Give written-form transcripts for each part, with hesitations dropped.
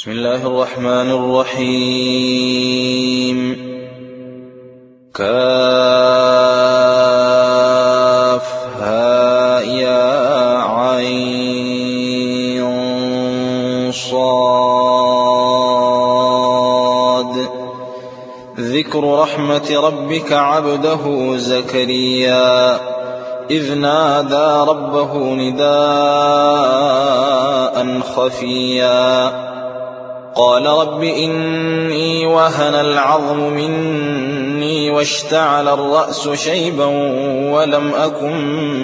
بسم الله الرحمن الرحيم. كافها يا عين صاد. ذكر رحمة ربك عبده زكريا إذ نادى ربه نداء خفيا قال رب إني وهن العظم مني واشتعل الرأس شيبا ولم أكن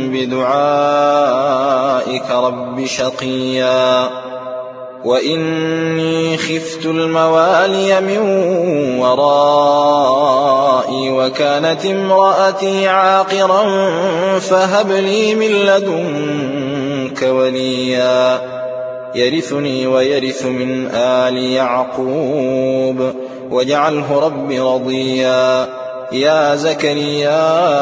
بدعائك رب شقيا وإني خفت الموالي من ورائي وكانت امرأتي عاقرا فهب لي من لدنك وليا يرثني ويرث من آل يعقوب واجعله رب رضيا. يا زكريا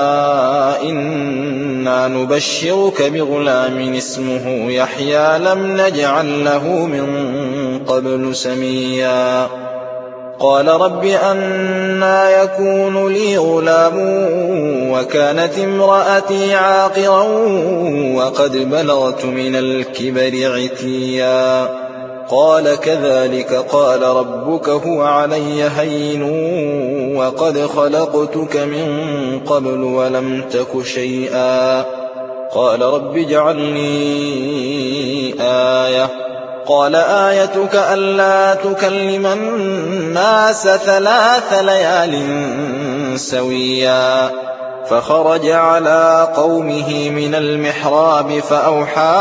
إنا نبشرك بغلام اسمه يحيى لم نجعل له من قبل سميا. قال رب أنى يكون لي غلام وكانت امرأتي عاقرا وقد بلغت من الكبر عتيا. قال كذلك قال ربك هو علي هين وقد خلقتك من قبل ولم تك شيئا. قال رب اجعل لي آية. قال آيتك ألا تكلم الناس 3 ليال سويا. فخرج على قومه من المحراب فأوحى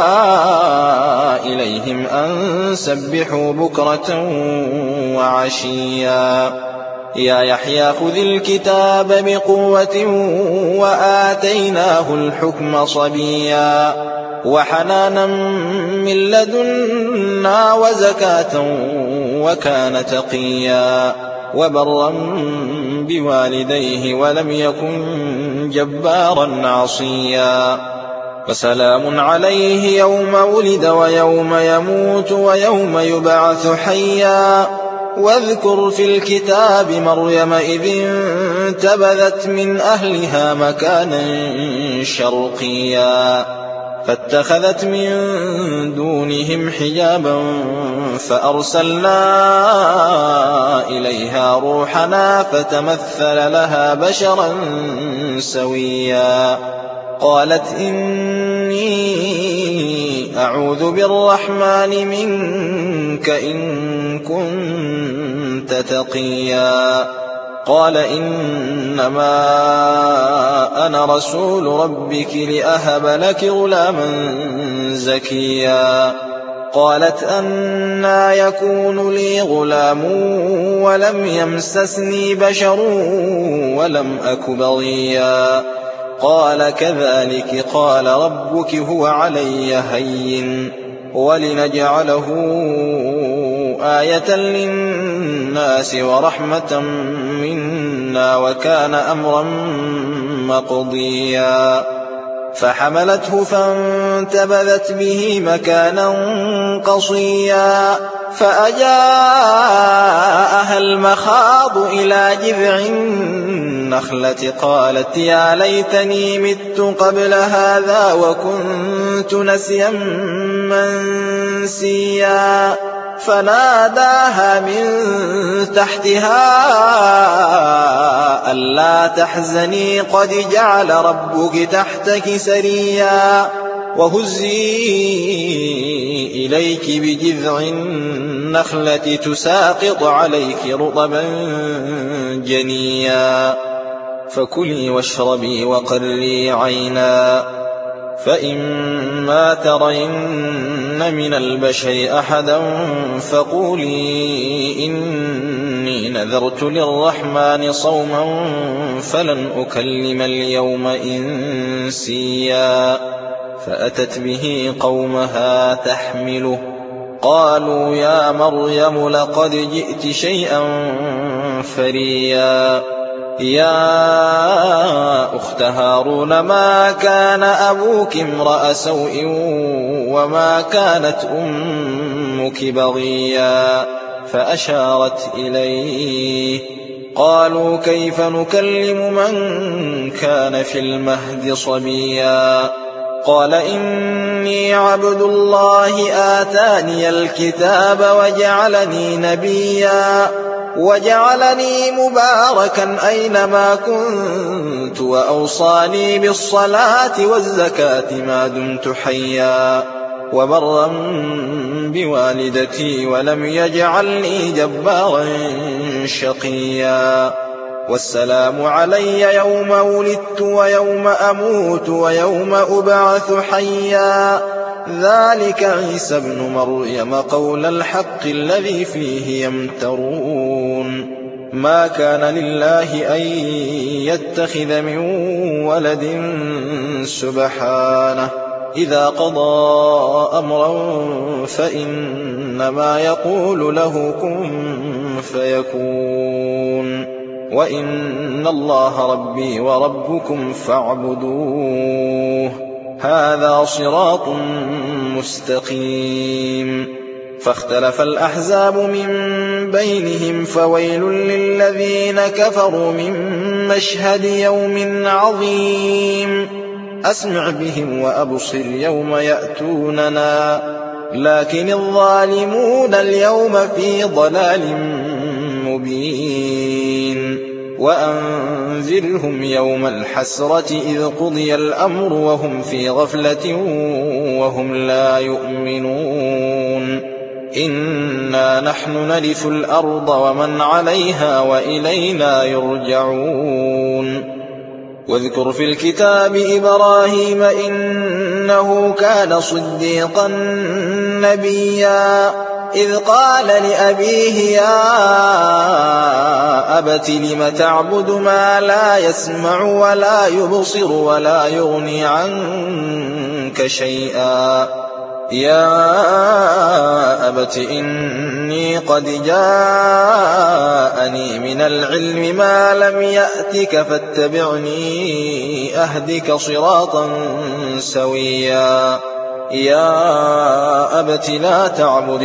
إليهم أن سبحوا بكرة وعشيا. يا يحيى خذ الكتاب بقوة وآتيناه الحكم صبيا وحنانا من لدنا وزكاة وكان تقيا وبرا بوالديه ولم يكن جبارا عصيا. وسلام عليه يوم ولد ويوم يموت ويوم يبعث حيا. واذكر في الكتاب مريم إذ انتبذت من أهلها مكانا شرقيا فاتخذت من دونهم حجابا فأرسلنا إليها روحنا فتمثل لها بشرا سويا. قالت إني أعوذ بالرحمن منك إن كنت تقيا. قال إنما أنا رسول ربك لأهب لك غلاما زكيا. قالت أنى يكون لي غلام ولم يمسسني بشر ولم أك بغيا. قال كذلك قال ربك هو علي هين ولنجعله آية للناس ورحمة منا وكان أمرا مقضيا. فحملته فانتبذت به مكانا قصيا فأجاءها المخاض إلى جذع النخلة قالت يا ليتني مت قبل هذا وكنت نسيا منسيا. فناداها من تحتها ألا تحزني قد جعل ربك تحتك سريا وهزي إليك بجذع النخلة تساقط عليك رطبا جنيا. فكلي واشربي وقري عينا فإما ترين من البشر أحدا فقولي إني نذرت للرحمن صوما فلن أكلم اليوم إنسيا. فأتت به قومها تحمله قالوا يا مريم لقد جئت شيئا فريا. يا أخت هارون ما كان أبوك امرأ سوء وما كانت أمك بغيا فأشارت إليه. قالوا كيف نكلم من كان في المهد صبيا. قال إني عبد الله آتاني الكتاب وجعلني نبيا وجعلني مباركا أينما كنت وأوصاني بالصلاة والزكاة ما دمت حيا وبرا بوالدتي ولم يجعلني جبارا شقيا. والسلام علي يوم ولدت ويوم أموت ويوم أبعث حيا. ذلك عيسى ابن مريم قول الحق الذي فيه يمترون. ما كان لله أن يتخذ من ولد سبحانه إذا قضى أمرا فإنما يقول له كن فيكون. وإن الله ربي وربكم فاعبدوه هذا صراط مستقيم. فاختلف الأحزاب من بينهم فويل للذين كفروا من مشهد يوم عظيم. أسمع بهم وأبصر يوم يأتوننا لكن الظالمون اليوم في ضلال مبين. وأنذرهم يوم الحسرة إذ قضي الأمر وهم في غفلة وهم لا يؤمنون. إنا نحن نرث الأرض ومن عليها وإلينا يرجعون. واذكر في الكتاب إبراهيم إنه كان صديقا نبيا إذ قال لأبيه يا أبت لم تعبد ما لا يسمع ولا يبصر ولا يغني عنك شيئا. يا أبت إني قد جاءني من العلم ما لم يأتك فاتبعني أهدك صراطا سويا. يا أبت لا تعبد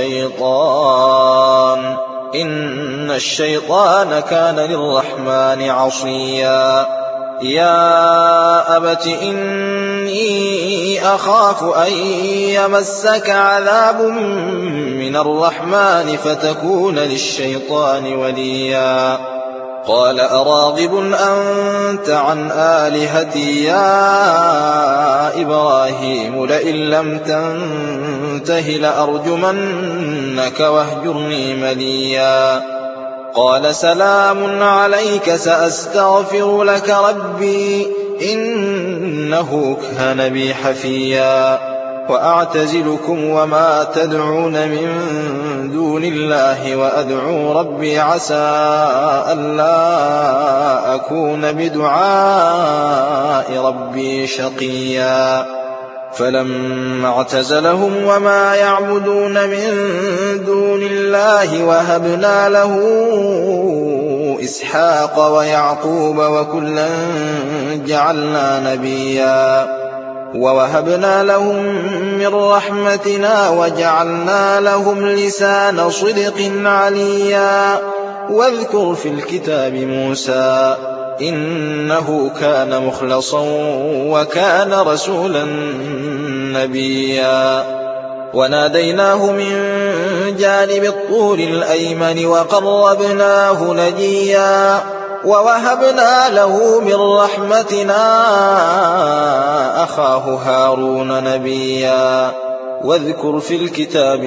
الشيطان إن الشيطان كان للرحمن عصيا. يا أبت إني أخاف أن يمسك عذاب من الرحمن فتكون للشيطان وليا. قال أراغب أنت عن آلهتي يا إبراهيم لئن لم تنته لأرجمنك واهجرني مليا. قال سلام عليك سأستغفر لك ربي إنه كان بي حفيا. وأعتزلكم وما تدعون من دون الله وأدعو ربي عسى ألا أكون بدعاء ربي شقيا. فلما اعتزلهم وما يعبدون من دون الله وهبنا له إسحاق ويعقوب وكلا جعلنا نبيا ووهبنا لهم من رحمتنا وجعلنا لهم لسان صدق عليا. واذكر في الكتاب موسى إنه كان مخلصا وكان رسولا نبيا. وناديناه من جانب الطور الأيمن وقربناه نجيا. ووهبنا له من رحمتنا أخاه هارون نبيا. واذكر في الكتاب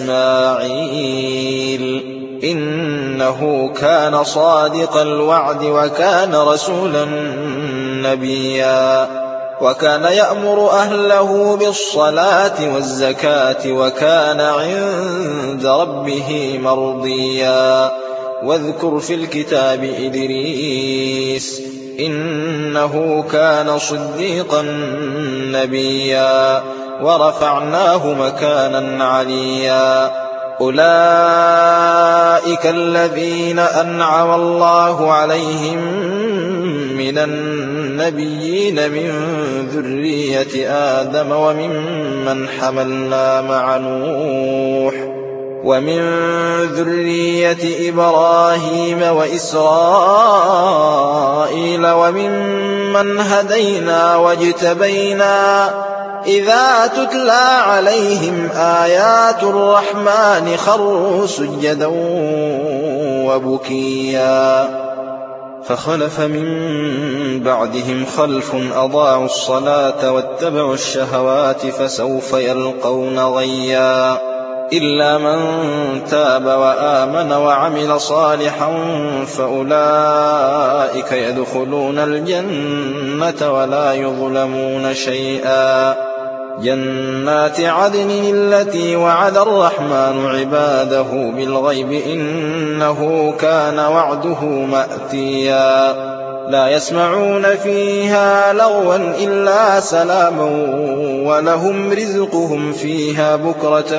إسماعيل إنه كان صادق الوعد وكان رسولا نبيا. وكان يأمر أهله بالصلاة والزكاة وكان عند ربه مرضيا. واذكر في الكتاب إدريس إنه كان صديقا نبيا ورفعناه مكانا عليا. أولئك الذين أنعم الله عليهم من النبيين من ذرية آدم وممن حملنا مع نوح ومن ذرية إبراهيم وإسرائيل وممن هدينا واجتبينا إذا تتلى عليهم آيات الرحمن خروا سجدا وبكيا فخلف من بعدهم خلف أضاعوا الصلاة واتبعوا الشهوات فسوف يلقون غيا إلا من تاب وآمن وعمل صالحا فأولئك يدخلون الجنة ولا يظلمون شيئا جنات عدن التي وعد الرحمن عباده بالغيب إنه كان وعده مأتيا لا يسمعون فيها لغوا إلا سلاما ولهم رزقهم فيها بكرة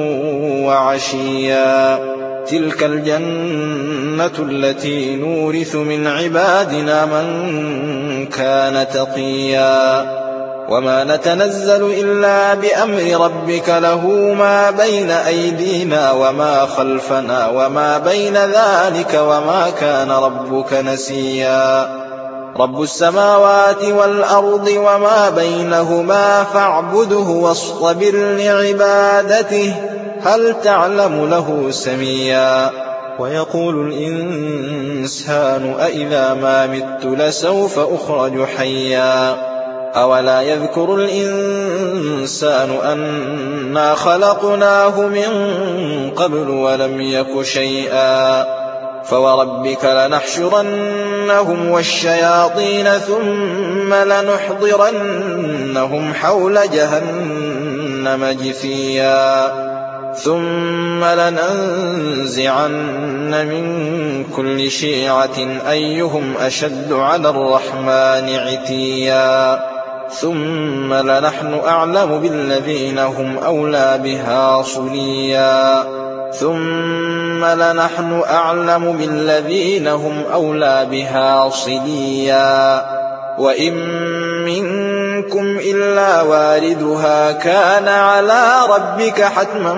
وعشيا تلك الجنة التي نورث من عبادنا من كان تقيا وما نتنزل إلا بأمر ربك له ما بين أيدينا وما خلفنا وما بين ذلك وما كان ربك نسيا رب السماوات والأرض وما بينهما فاعبده واصطبر لعبادته هل تعلم له سميا ويقول الإنسان أإذا ما مت لسوف أخرج حيا أولا يذكر الإنسان أنا خلقناه من قبل ولم يك شيئا فوربك لنحشرنهم والشياطين ثم لنحضرنهم حول جهنم جثيا ثم لننزعن من كل شيعة أيهم أشد على الرحمن عتيا ثم لنحن أعلم بالذين هم أولى بها صليا ثم لنحن أعلم بالذين هم أولى بها صليا وإن منكم إلا واردها كان على ربك حتما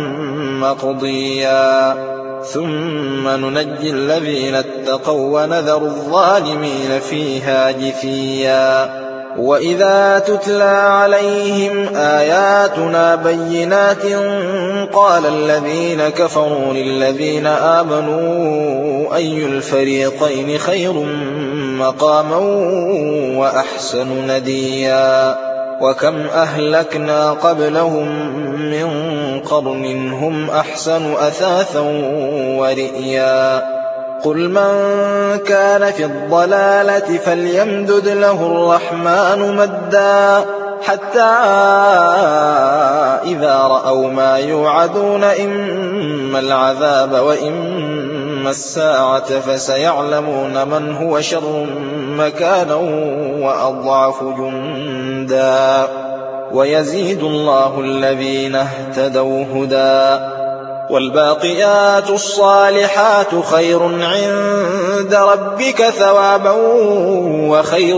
مقضيا ثم ننجي الذين اتقوا ونذر الظالمين فيها جثيا وإذا تتلى عليهم آياتنا بينات قال الذين كفروا للذين آمنوا أي الفريقين خير مقاما وأحسن نديا وكم أهلكنا قبلهم من قرن هم أحسن أثاثا ورئيا قل من كان في الضلالة فليمدد له الرحمن مدا حتى إذا رأوا ما يوعدون إما العذاب وإما الساعة فسيعلمون من هو شر مكانا وأضعف جندا ويزيد الله الذين اهتدوا هدى والباقيات الصالحات خير عند ربك ثوابا وخير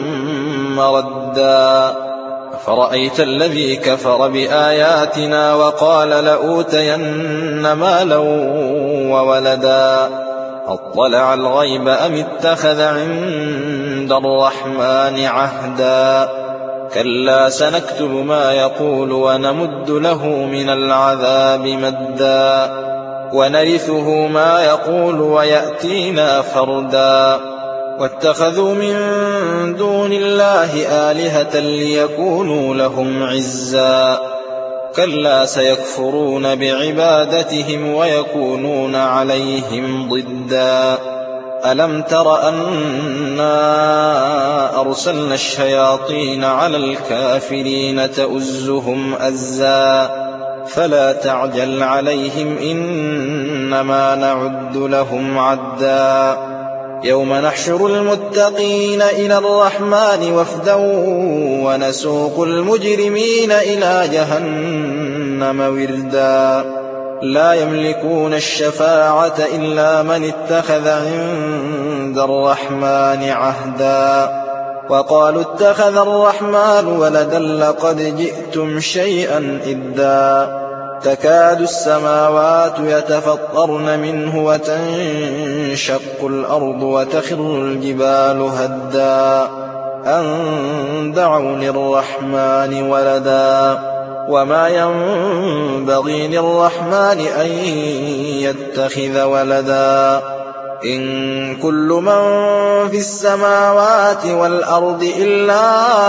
مردا فرأيت الذي كفر بآياتنا وقال لأوتين مالا وولدا أطلع الغيب أم اتخذ عند الرحمن عهدا كلا سنكتب ما يقول ونمد له من العذاب مدا ونرثه ما يقول ويأتينا فردا واتخذوا من دون الله آلهة ليكونوا لهم عزا كلا سيكفرون بعبادتهم ويكونون عليهم ضدا ألم تر أنا أرسلنا الشياطين على الكافرين تؤزهم أزا فلا تعجل عليهم إنما نعد لهم عدا يوم نحشر المتقين إلى الرحمن وفدا ونسوق المجرمين إلى جهنم وردا لا يملكون الشفاعة إلا من اتخذ عند الرحمن عهدا وقالوا اتخذ الرحمن ولدا لقد جئتم شيئا إدا تكاد السماوات يتفطرن منه وتنشق الأرض وتخر الجبال هدا أن دعوا للرحمن ولدا وما ينبغي للرحمن أن يتخذ ولدا إن كل من في السماوات والأرض إلا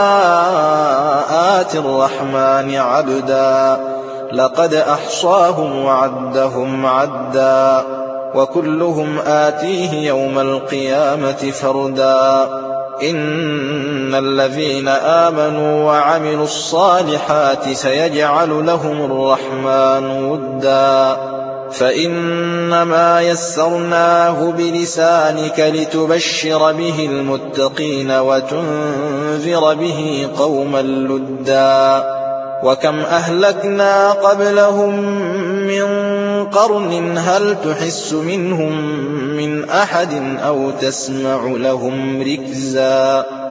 آتي الرحمن عبدا لقد أحصاهم وعدهم عدا وكلهم آتيه يوم القيامة فردا إن الذين آمنوا وعملوا الصالحات سيجعل لهم الرحمن ودا فإنما يسرناه بلسانك لتبشر به المتقين وتنذر به قوما لدا وكم أهلكنا قبلهم من قرن هل تحس منهم من أحد أو تسمع لهم ركزا